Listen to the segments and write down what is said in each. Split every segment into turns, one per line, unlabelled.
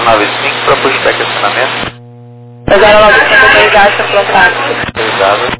095 para pushback acionamento.
095 autorizado seu contato.
Autorizado.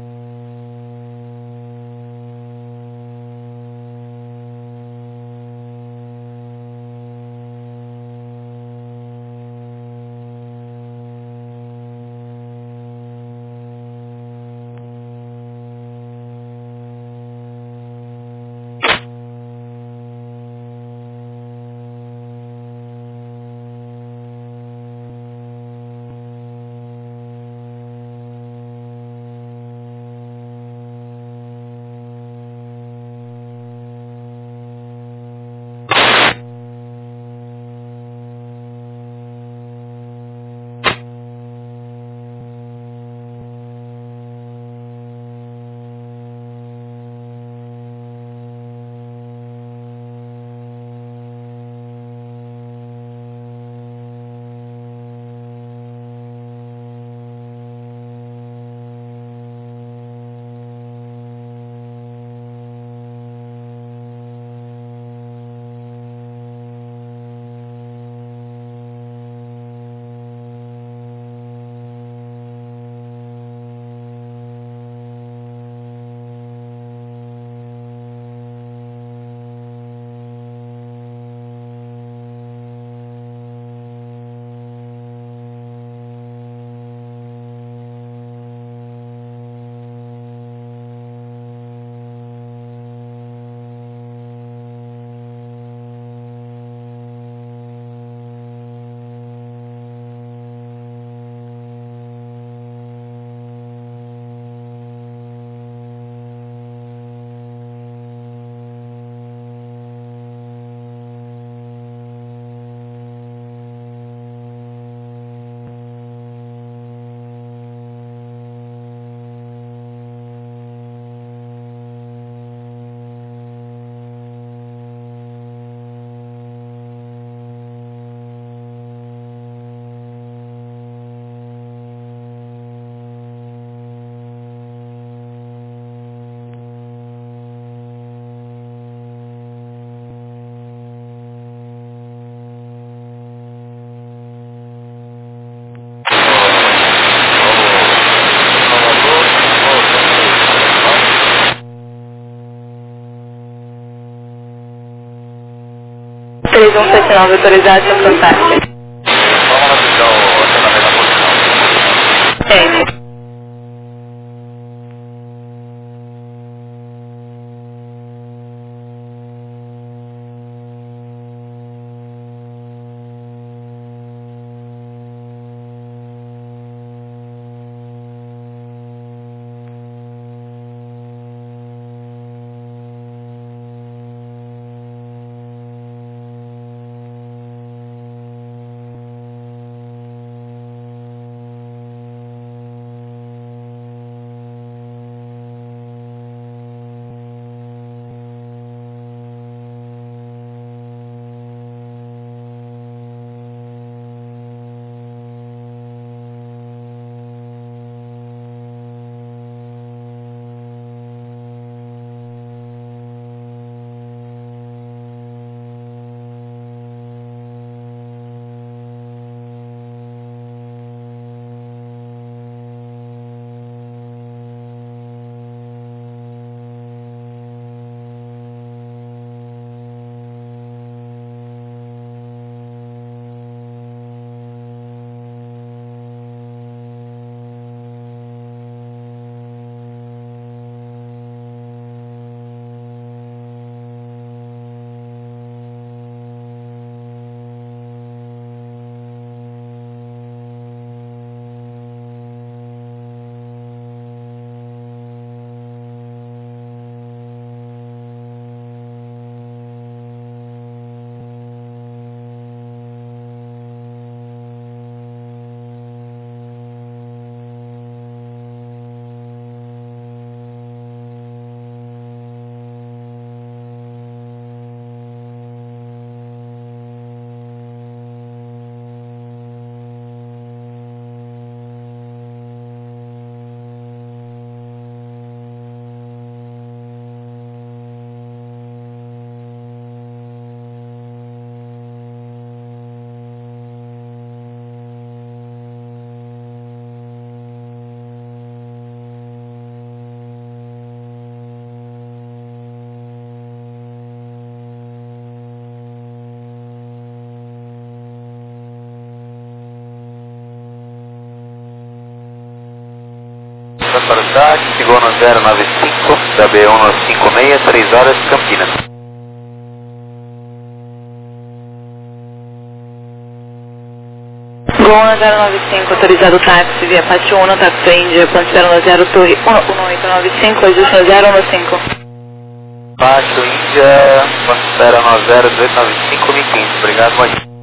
Três um sete nove autorizado seu contato.
Vamos analisar o acionamento da posição.
Tem.
095 da B156, 3 horas, Campinas.
Gol 095, autorizado táxi via Pátio 1, táxi Índia, ponte 010, torre 1895, ajuste 015.
Baixo Índia, ponte 090, 1895, 1015. Obrigado, bom dia.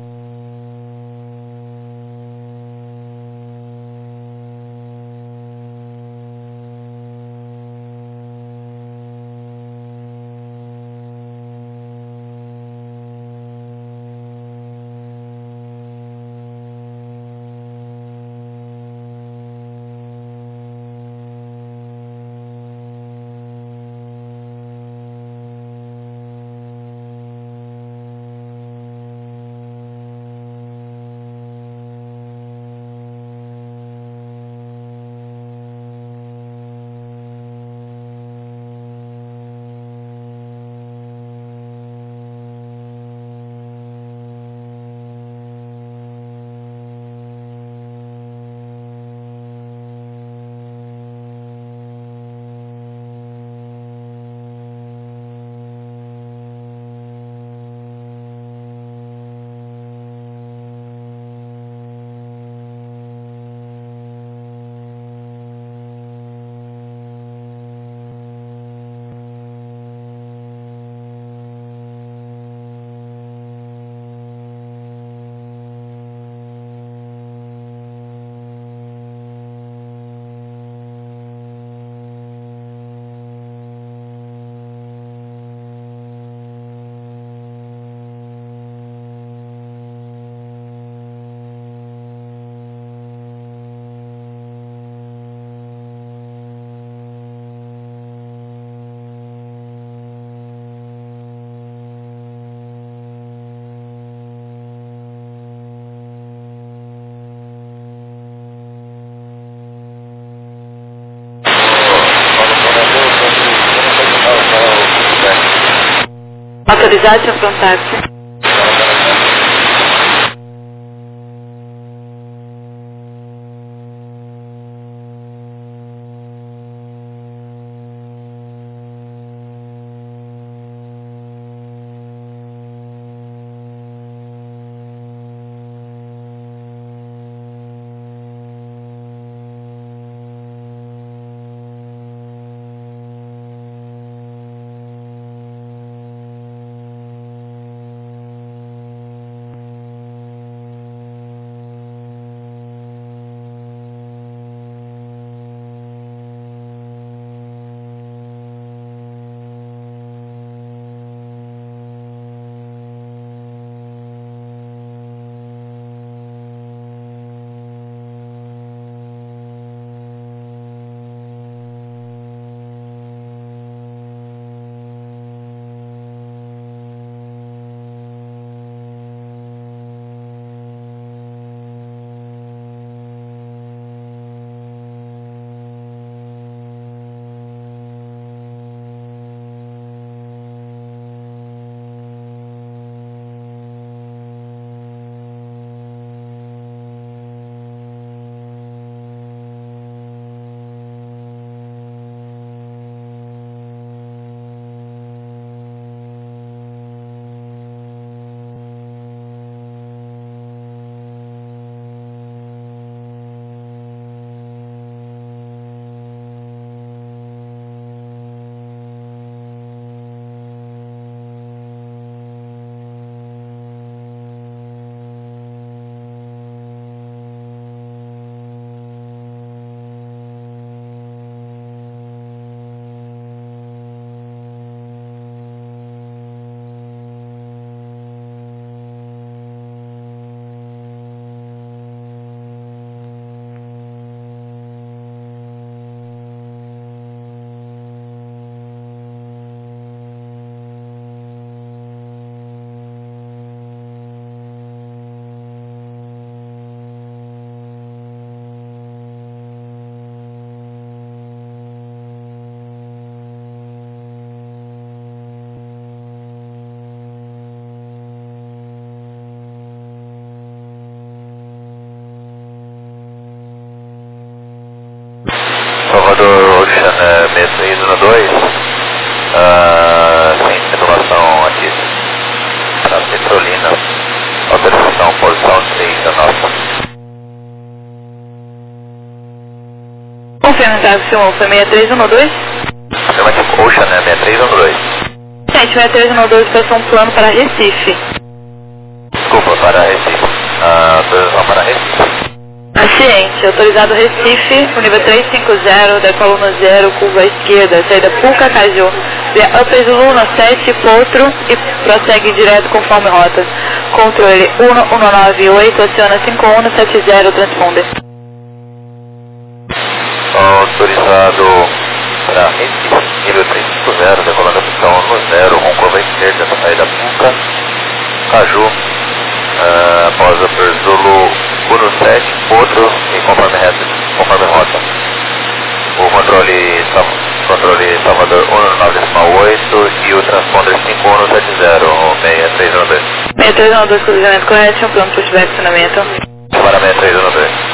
Autorizado para um táxi.
Salvador Ocean 612, sem tripulação ativa. Para Petrolina, autorização, posição 6 da nossa.
Confirma, táxi 1, foi 6312?
Afirmativo, Ocean, né? 6312.
Gente, 6312 passou um plano para Recife.
Desculpa, para Recife. Autorização para Recife.
Paciente, autorizado Recife, o nível 350, da coluna 0, curva à esquerda, saída Pucacaju, via Upper Zulu 7, Potro e prossegue direto conforme rota. Controle 1198, aciona 5170, transponder.
Autorizado para Recife, nível 350, da coluna opção 10, com curva à esquerda, saída Pucacaju, após Upper Zulu 17, Potro e conforme rota. O controle Salvador 19,8 e o transponder 5170, 6312.
6312, cruzamento correto, plano pushback, acionamento.
Para 6312.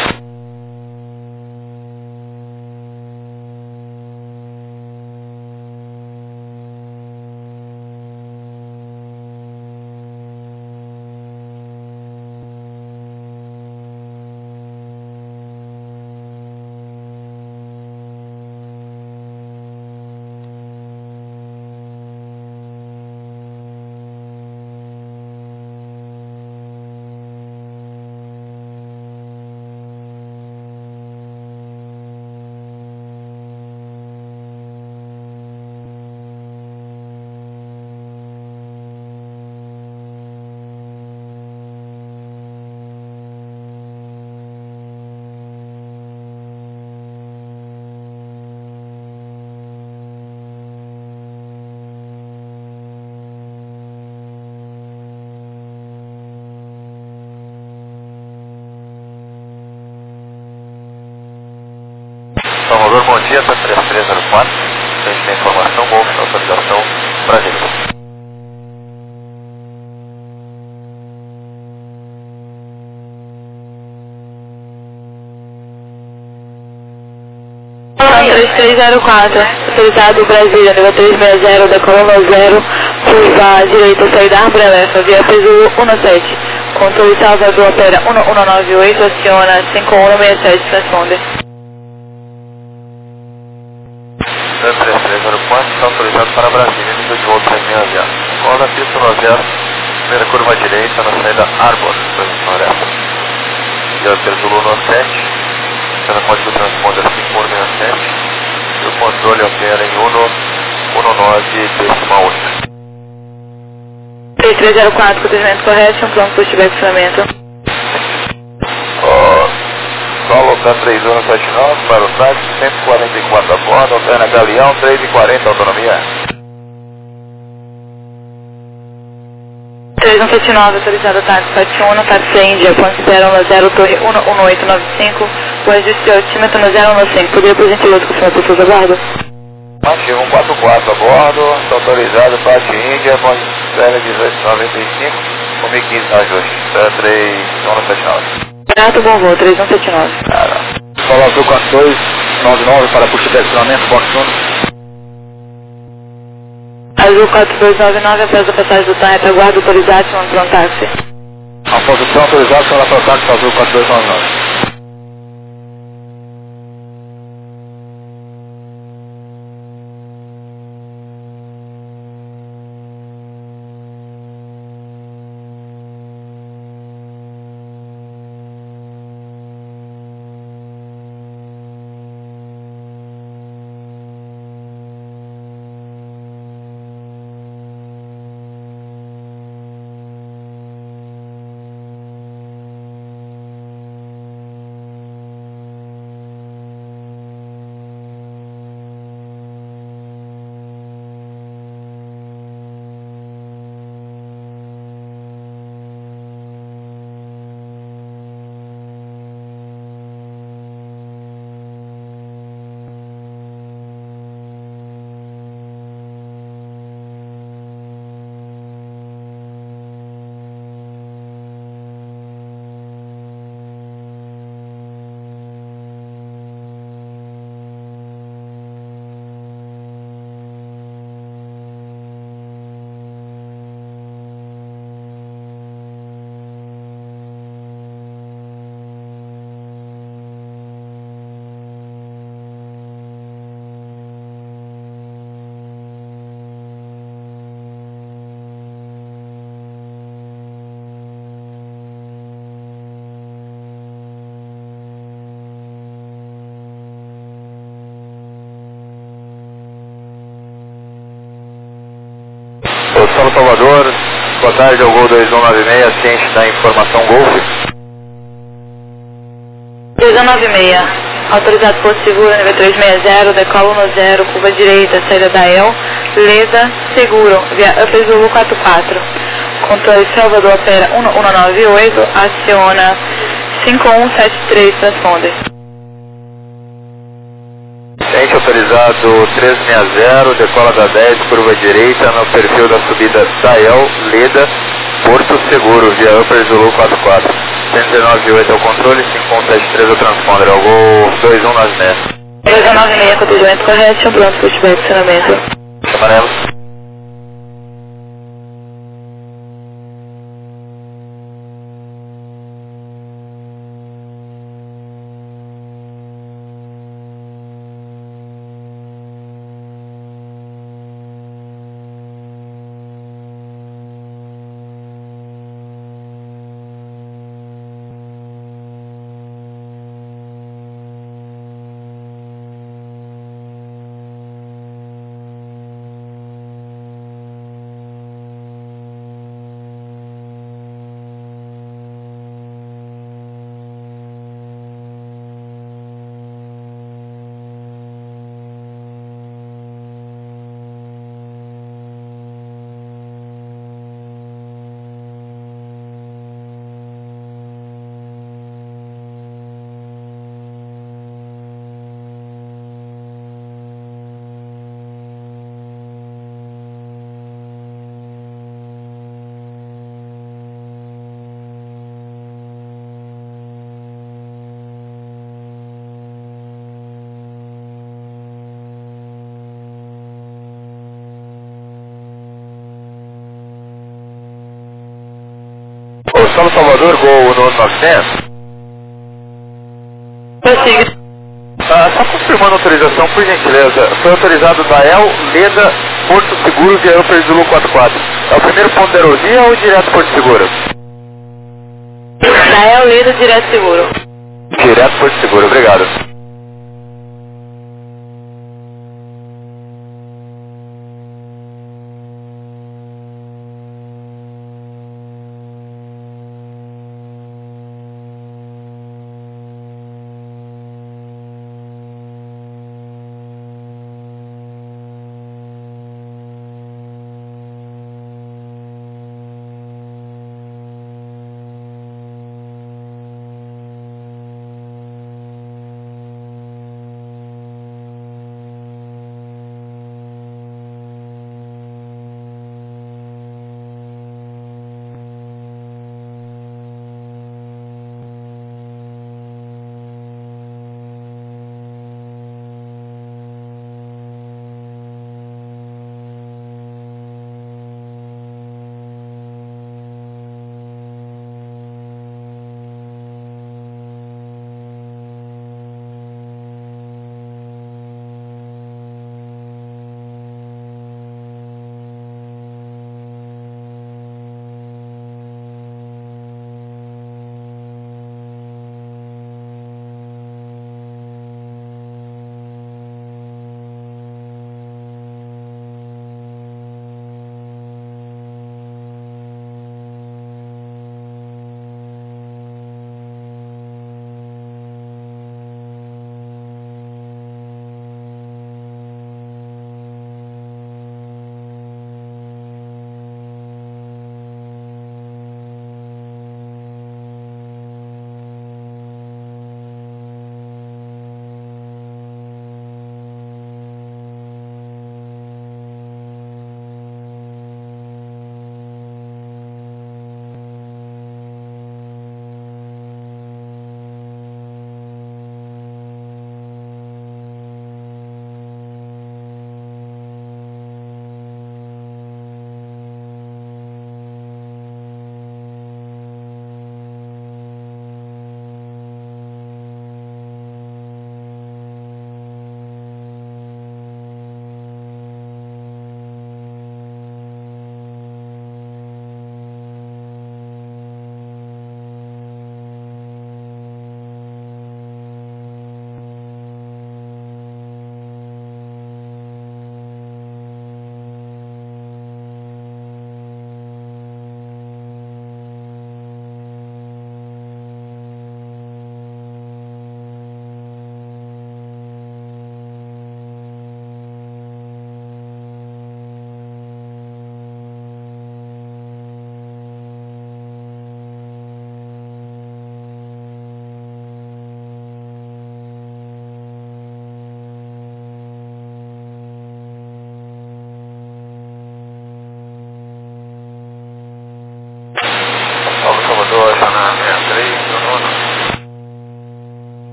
Salvador, bom dia, tá 3304. Frente da informação, Golf, autorização, Brasil.
São 3304, autorizado Brasília, nível 360, da coluna 0, curva à direita, saída Árvore Lefa, via Peso 17. Controle Salvador, opera 1198, aciona 5167, transponder.
3304, está autorizado para Brasília, nível de voo 360. Roda pista no 0, primeira curva à direita, na saída Arbor, posição essa. E o Zulu no 7, pela código transponder 5167, e o controle opera em 119,8.
3304, cruzamento correto, plano pushback, acionamento.
Solo da 3179 para o táxi, 144 a bordo, opera Galeão, 3,40 autonomia.
3179, autorizado táxi 71, táxi Índia, considera no 0, torre 11895, o registro de altímetro no 015, poderia por gentileza confirmar por favor, aguardo?
Mate 144 a bordo, está autorizado, parte Índia, considera 1895, com 1015 ajuste, 3179.
Grato, bom voo, 3179.
Solo Azul 4299 para puxar acionamento, box 1.
Azul 4299, após a passagem do TAP, aguardo autorização para um táxi.
A posição autorizada para o táxi Azul 4299. Salvador, boa tarde, ao Gol 2196, ciente da informação Golf.
2196, autorizado por seguro, nível 360, decola 10, curva direita, saída da El, Leda, seguro, via Upper Zulu 44. Controle Salvador opera 1198, aciona 5173, transponder.
Ciente autorizado 360, decola da 10, curva direita, no perfil da subida da El, Leda, Porto Seguro, via Upper Zulu 44. 198 é o controle, 5173 é o transponder, ao Gol 2196.
2196, atendimento correto, pronto para estiver adicionamento.
Amarelo. São Salvador, Gol no 900.
Prossiga.
Só confirmando a autorização, por gentileza, foi autorizado da El, Leda, Porto Seguro, via Upper Zulu 44. É o primeiro ponto da aerovia ou direto Porto Seguro?
Da El, Leda, direto seguro.
Direto Porto Seguro, obrigado.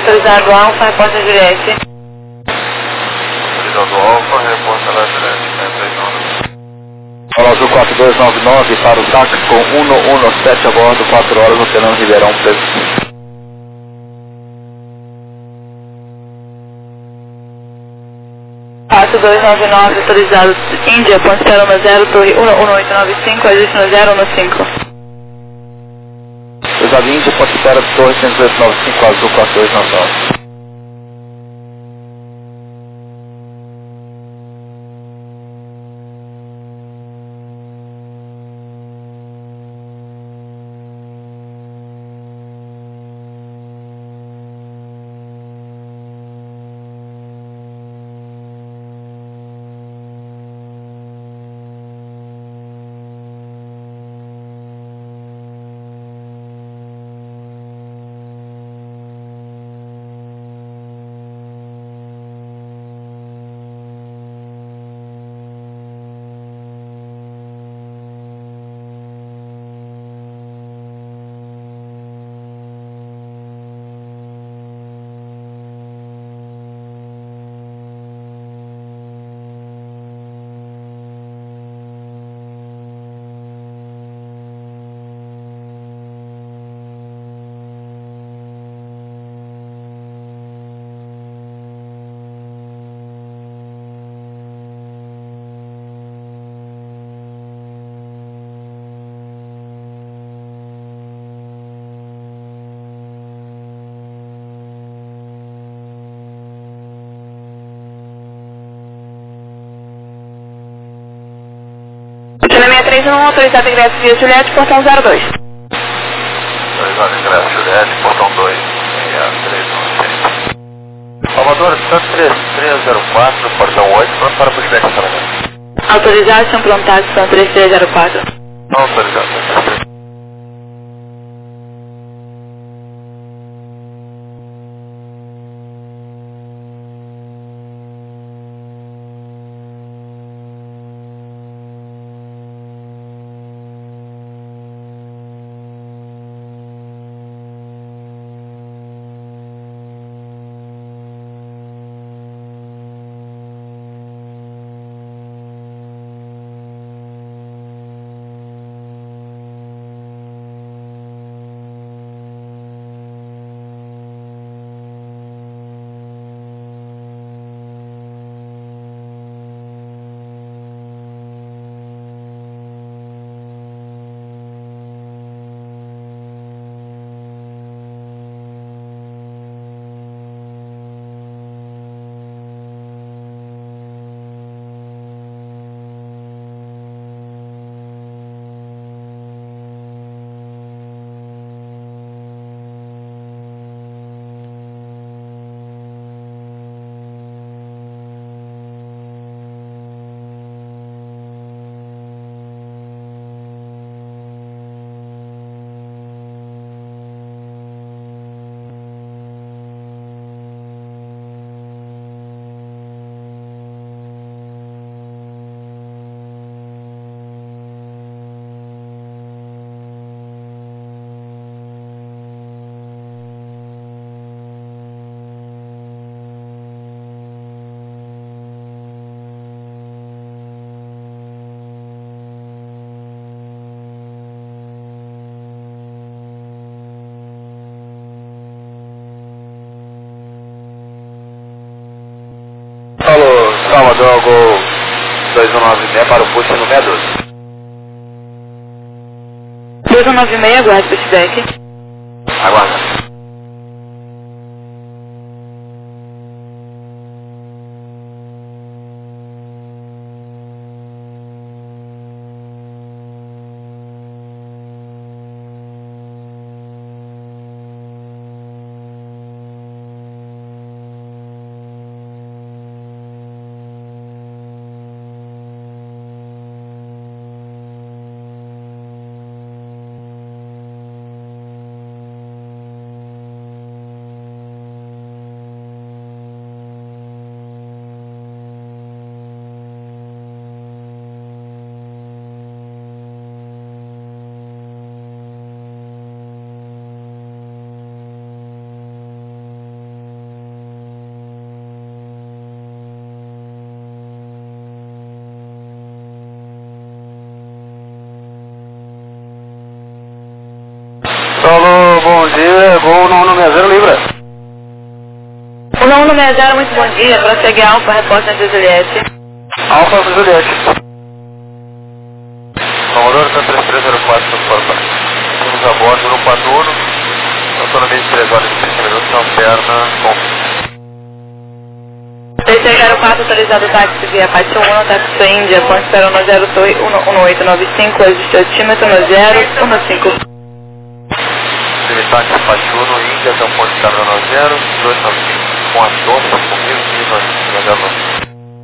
Autorizado Alfa, reporta Juliette.
Autorizado Alfa, reporta lá Juliette, 39.
Olá, Azul 4299 para o táxi com 117 a bordo, 4 horas, Oceano Ribeirão Preto.
Passo 299, autorizado Índia, ponte 010, torre 11895, ajuste no 015.
Autorizado Índia, pode estar a torre 11895, Azul 4299.
Chile 631, autorizado ingresso via Juliette, portão 02.
Autorizado ingresso Juliette, portão 2, 6396. Salvador, Santos 3304, portão 8, pronto para pushback de carregamento.
Autorizado, São Prontados, são 3304.
Não autorizado.
Alô, Salvador, Gol 2196 para o push no 612.
2196, aguarde pushback.
Aguarda.
1160, muito bom dia. Prossegue Alfa, repórter de Juliette.
Alfa do Juliette. Commodore 3304, transporta. Estamos a bordo no 41. Autonomia de 3 horas e 30 minutos, alterna com...
3604, autorizado táxi via Pátio 1, táxi Índia, ponte para 10 Torre 1895, ajuste altímetro no 015.
Táxi Pátio 1, Índia, até o ponto de carga 90, 295, com a torre, comigo e no 095.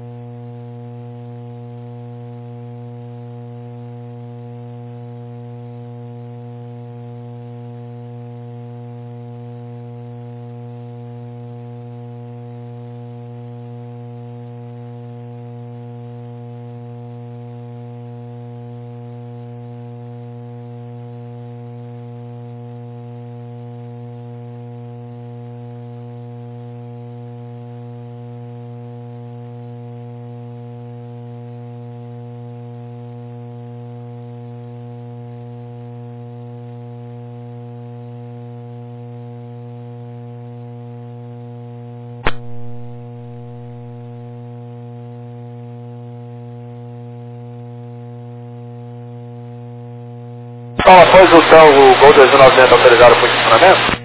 Então, após o Gol 2990 autorizado por funcionamento?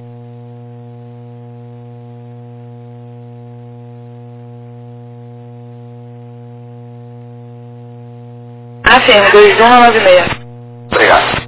Afirmo, 2196.
Obrigado.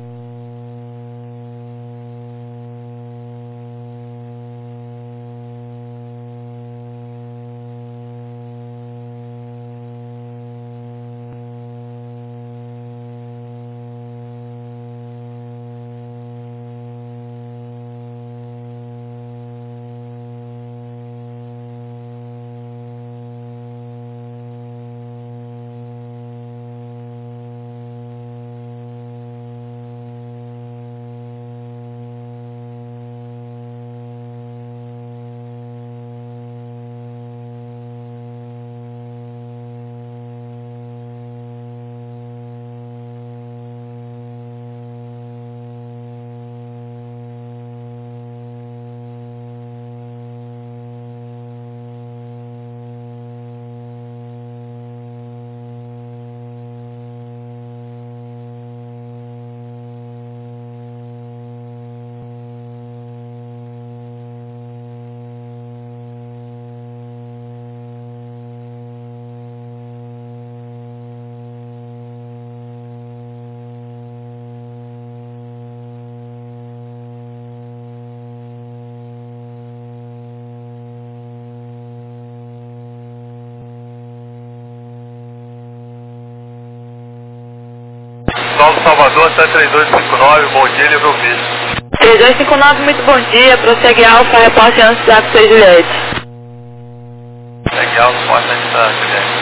Novo Salvador, até 3259, bom dia, livre ouvinte.
3259, muito bom dia. Prossegue Alfa, repórter antes da Axel Juliette.
Prossegue Alfa, antes da Juliette,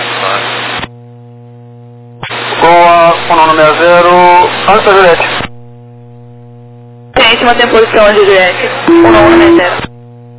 3259.
Com o nome 60, antes da Juliette.
Cliente, mantém posição de Juliette. 1160.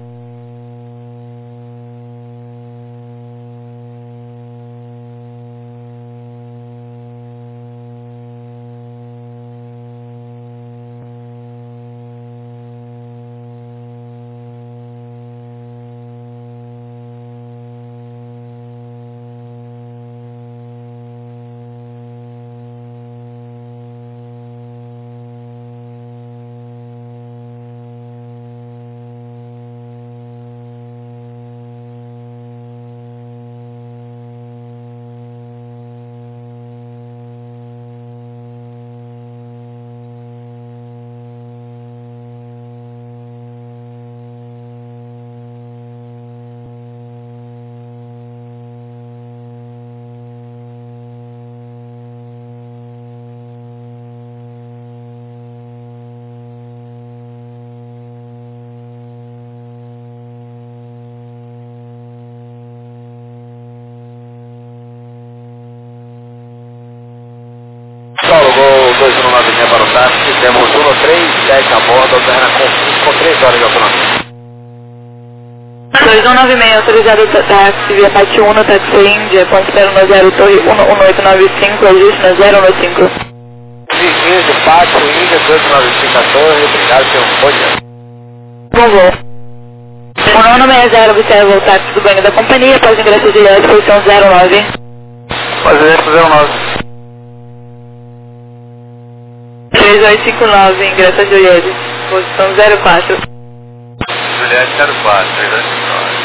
Gol 2196 para o táxi, temos 137 a bordo, alterna com 3 horas de autonomia.
2196, autorizado táxi via Pátio 1, táxi Índia, ponte espera no 0 Torre 1895, ajuste no 015.
Vizinhos do Pátio Índia, 1895 a Torre, obrigado pelo bom dia.
Bom voo. O 960 observa o táxi do banho da companhia após o ingresso de Juliette, posição 09.
Fazendo 09.
3859, ingresso a Juliette, posição 04.
Juliette 04, 3259.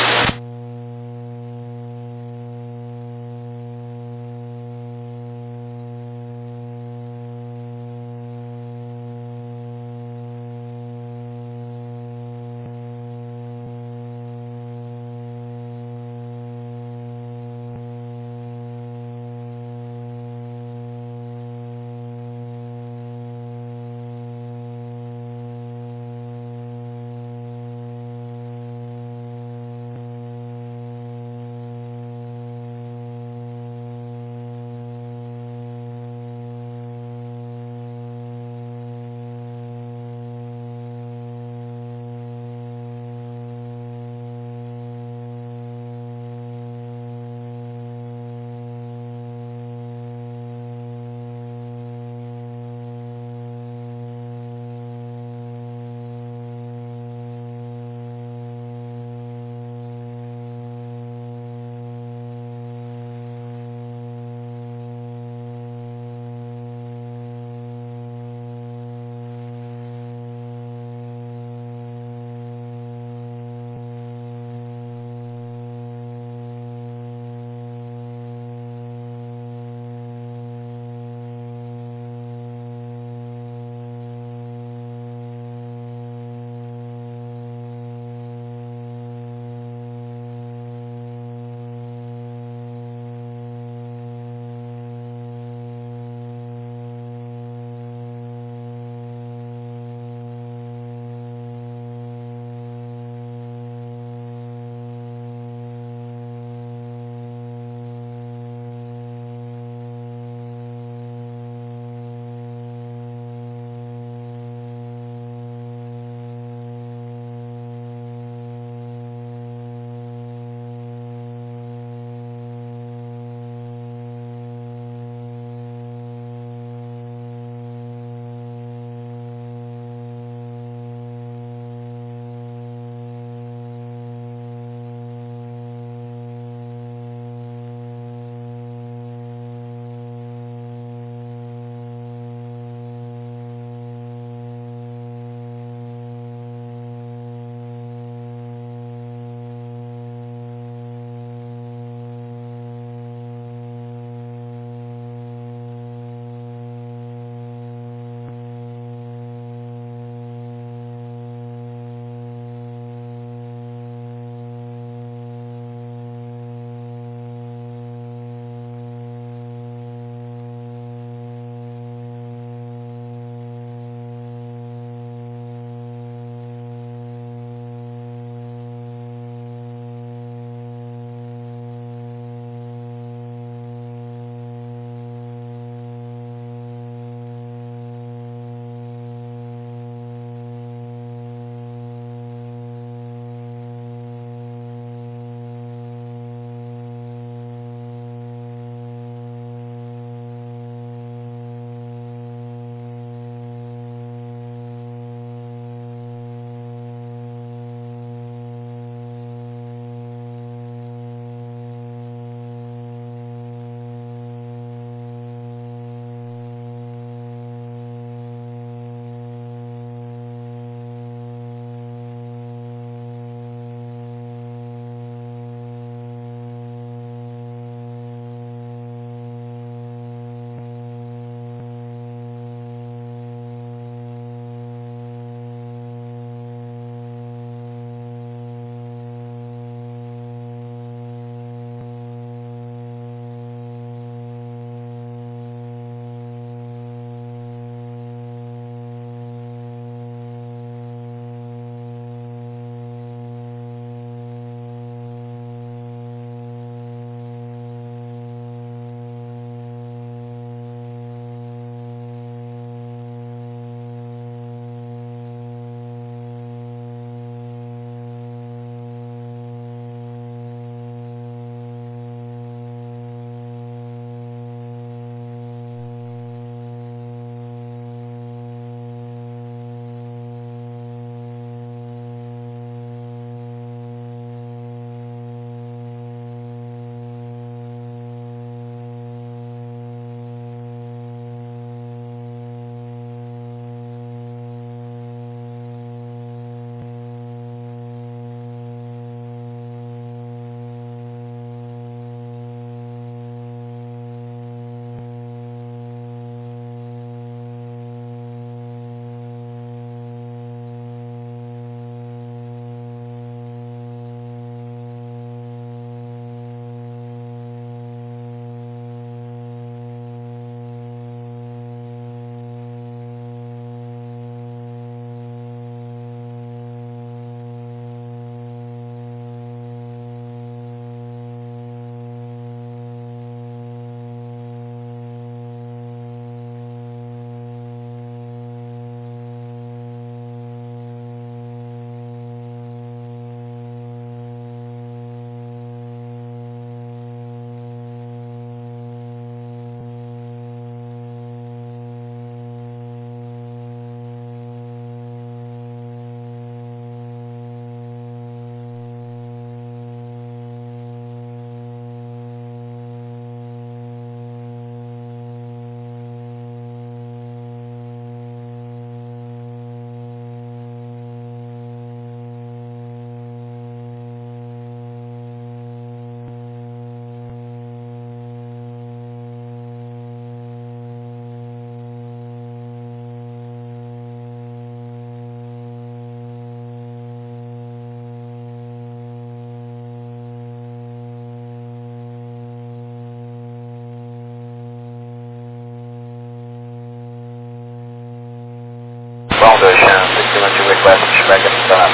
back at start.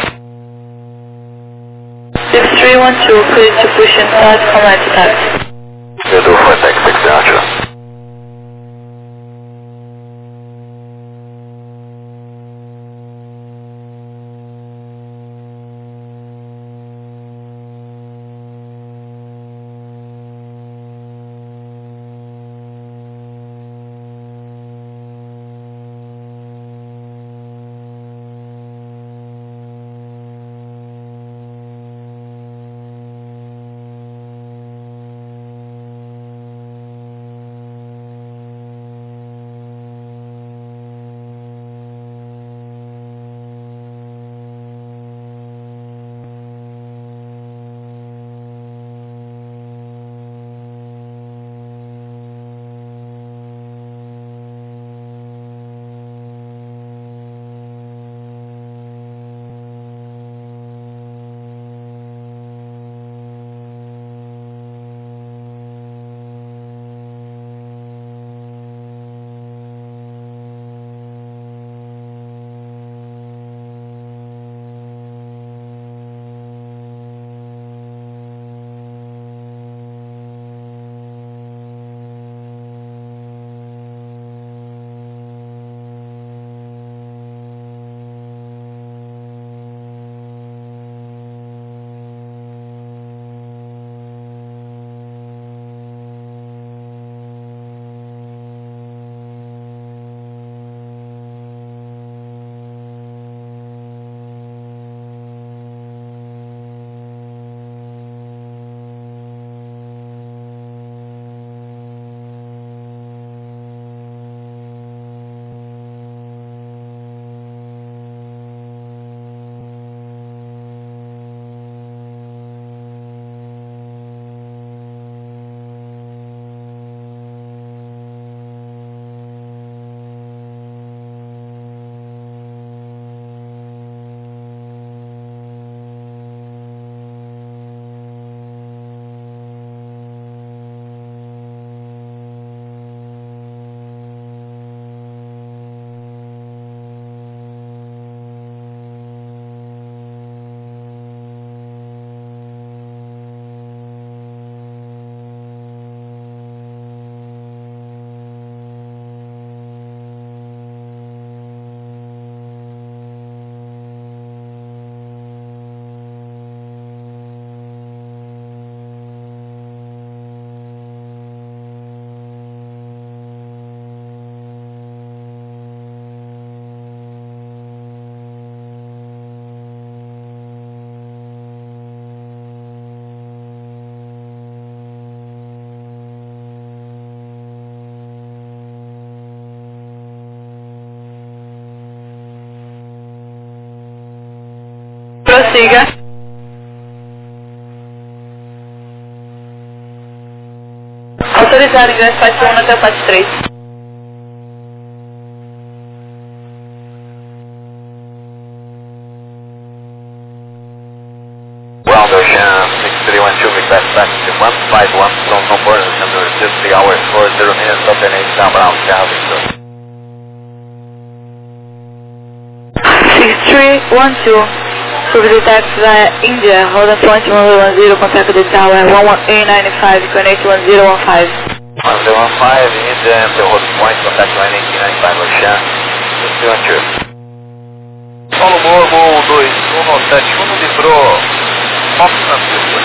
6312, clear to push and start, command to taxi.
Clear to flight deck 6 Archer.
Prossiga. Autorizado ingresso faixa 1 até o faixa 3.
Ground Ocean 6312, request back to 151, zone no burn, number 50 hours, 40 minutes, up and 8 down, Brown, Sky, Victor.
6312. Supervisor taxi via India, hold on point 1010, contact the tower 11895, connect 1015.
1015, India, the hold point, contact line 1895, Ocean 6312. Paulo Morro, 2171, livrou Fox Francisco.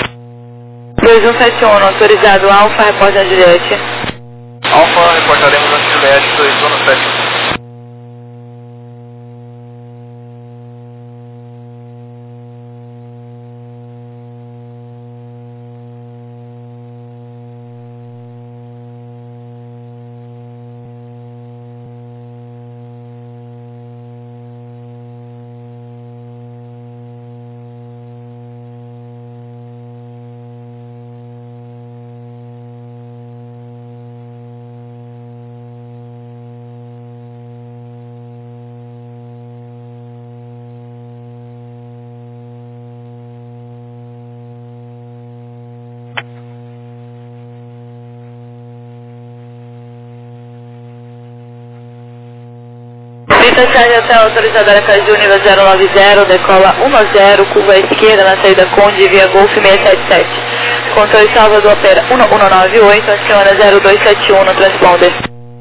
2171, autorizado Alfa, repórter Juliette.
Alfa, reportaremos a Juliette, 2171.
Descende até a autorizadora Caju, nível 090, decola 10, curva à esquerda na saída Conde via Golf 677. Controle Salvador opera 1198, aciona 0271 no transponder.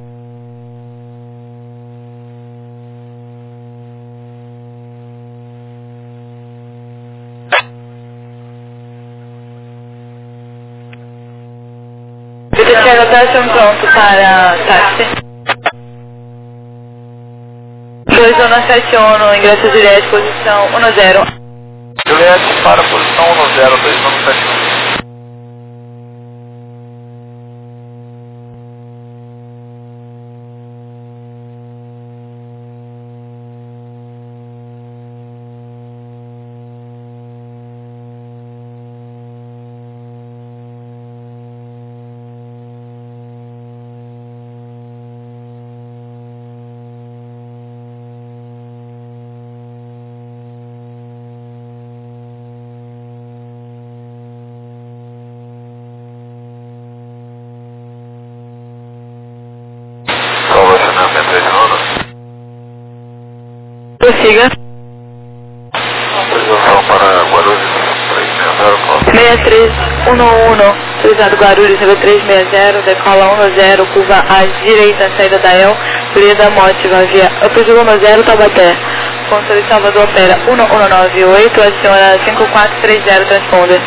Descende até pronto para táxi. 2171, ingresso direto, posição 10.
Juliette para posição 10, 2171.
Prossiga.
Autorização para Guarulhos 360,
6311, autorizado Guarulhos, nível 360, decola 10, curva à direita, saída da El, Breda Mótiva, via Upper de 10, Taubaté. Controle Salvador opera 1198, aciona 5430, transponder.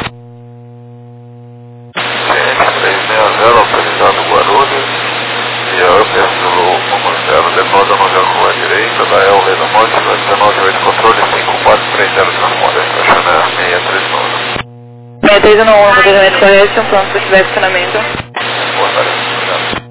CN360, autorizado Guarulhos, via Upper Zulu 10, decola 10, curva à direita, da El, Breda Mótiva, 198, controle 5430, transponder, estacionar 639.
6311, procedimento correto, pronto para estiver funcionamento.
Boa tarde, obrigado.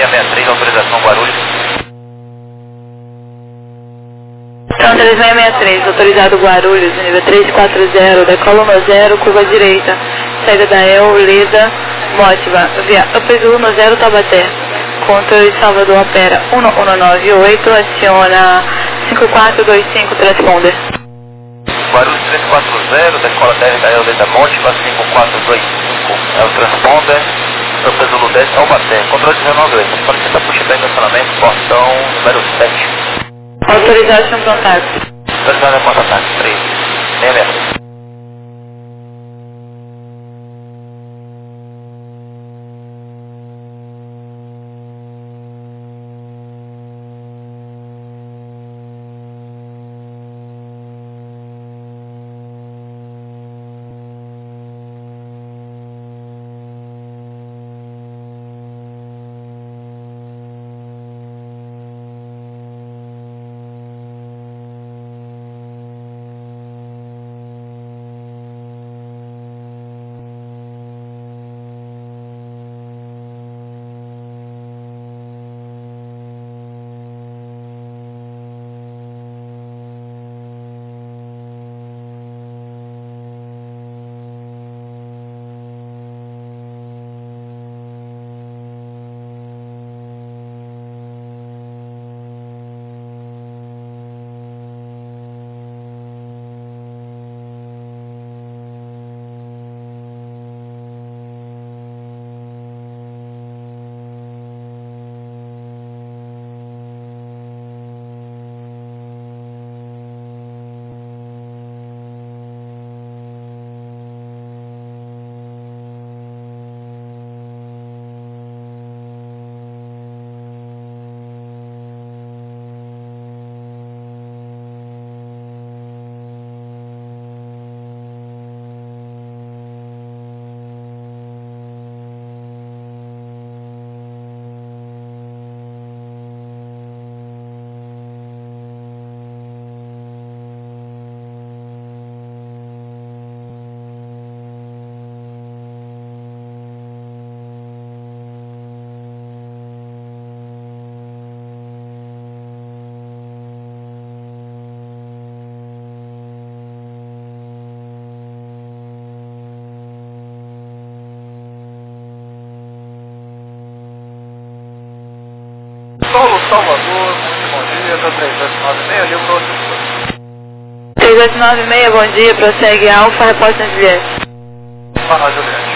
3663, autorização Guarulhos.
Então, 3663, autorizado Guarulhos, nível 340, decola no 0, curva direita, saída da El, Leda, Mótiva, via Upper Zulu no 0, Taubaté. Controle Salvador opera 1198, aciona 5425, transponder.
Guarulhos 340, decola 10 da El, Leda, Mótiva, 5425, é o transponder, Upper Zulu 10, Taubaté. Controle 19, solicita pushback de acionamento, portão número 7.
Autorização contato.
Autorizado a contatar, 366. Solo Salvador, muito bom dia, da 3896, ali o próximo.
3896, bom dia, prossegue Alfa, repórter Juliette.
Fala, Juliette.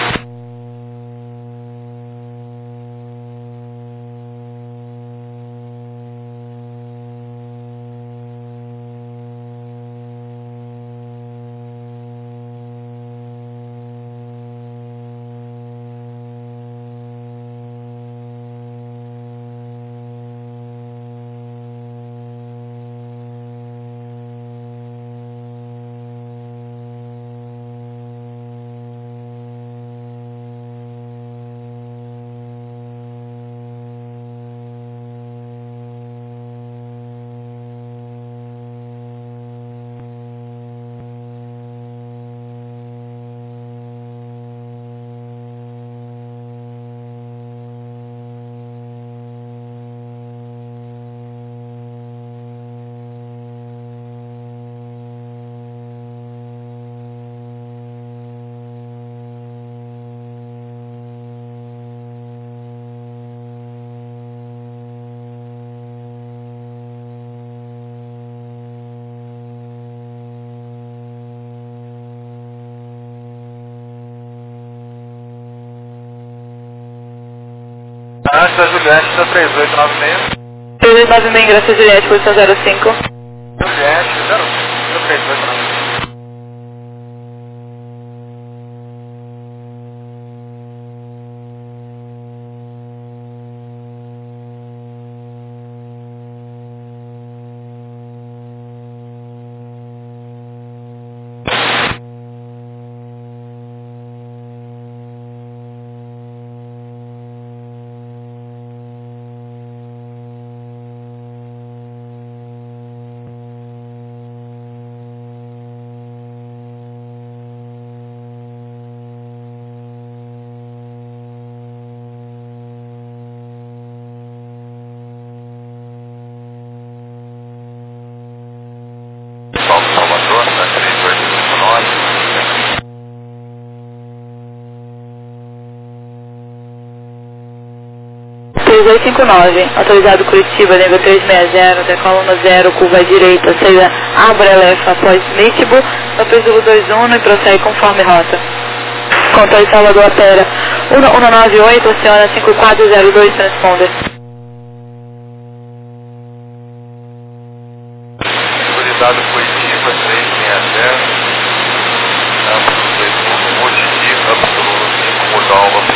Antes da Juliette, da 3896.
3896, ingressa Juliette, posição 05.
Juliette, 05, da 3896.
3259, autorizado Curitiba, nível 360, decola 10, curva à direita, saída Arbor Elefa após Mitibu, Upper Zulu 21 e prossegue conforme rota. Controle Salvador Opera 1198, Oceana 5402, transponder.
Autorizado Curitiba, 3